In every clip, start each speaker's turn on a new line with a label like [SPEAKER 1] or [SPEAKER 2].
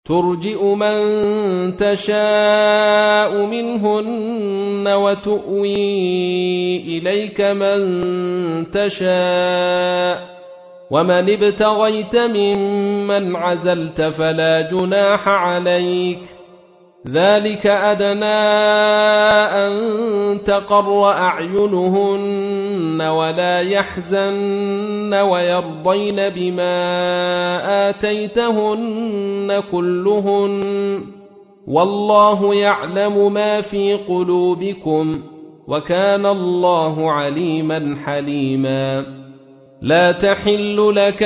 [SPEAKER 1] ترجئ من تشاء منهن وتؤوي إليك من تشاء ومن ابتغيت ممن عزلت فلا جناح عليك ذلك أدنى أن تقر أعينهن ولا يحزن ويرضين بما آتيتهن كلهن والله يعلم ما في قلوبكم وكان الله عليما حليما لا تحل لك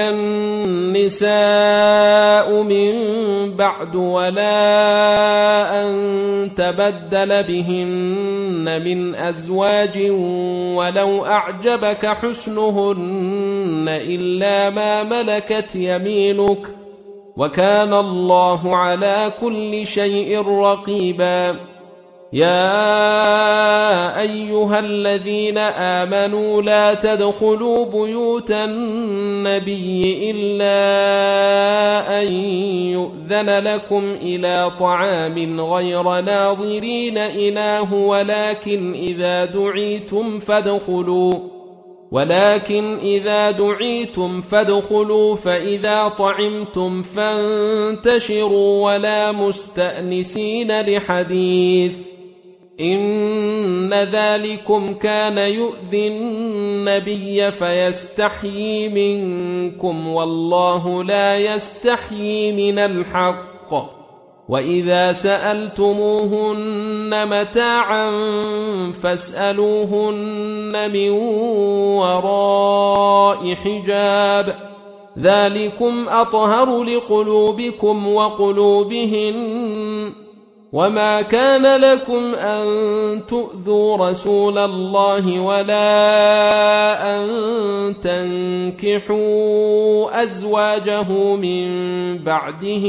[SPEAKER 1] النساء من بعد ولا أن تبدل بهن من أزواج ولو أعجبك حسنهن إلا ما ملكت يمينك وكان الله على كل شيء رقيبا يا أيها الذين آمنوا لا تدخلوا بيوت النبي إلا أن يؤذن لكم إلى طعام غير ناظرين إناه ولكن إذا دعيتم فادخلوا فإذا طعمتم فانتشروا ولا مستأنسين لحديث إن ذلكم كان يؤذي النبي فيستحيي منكم والله لا يستحيي من الحق وإذا سألتموهن متاعا فاسألوهن من وراء حجاب ذلكم أطهر لقلوبكم وقلوبهن وما كان لكم أن تؤذوا رسول الله ولا أن تنكحوا أزواجه من بعده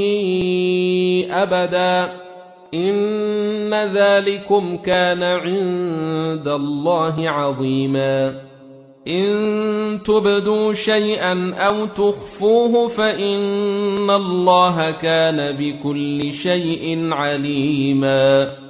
[SPEAKER 1] أبدا إن ذلكم كان عند الله عظيما إن تبدوا شيئا أو تخفوه فإن الله كان بكل شيء عليما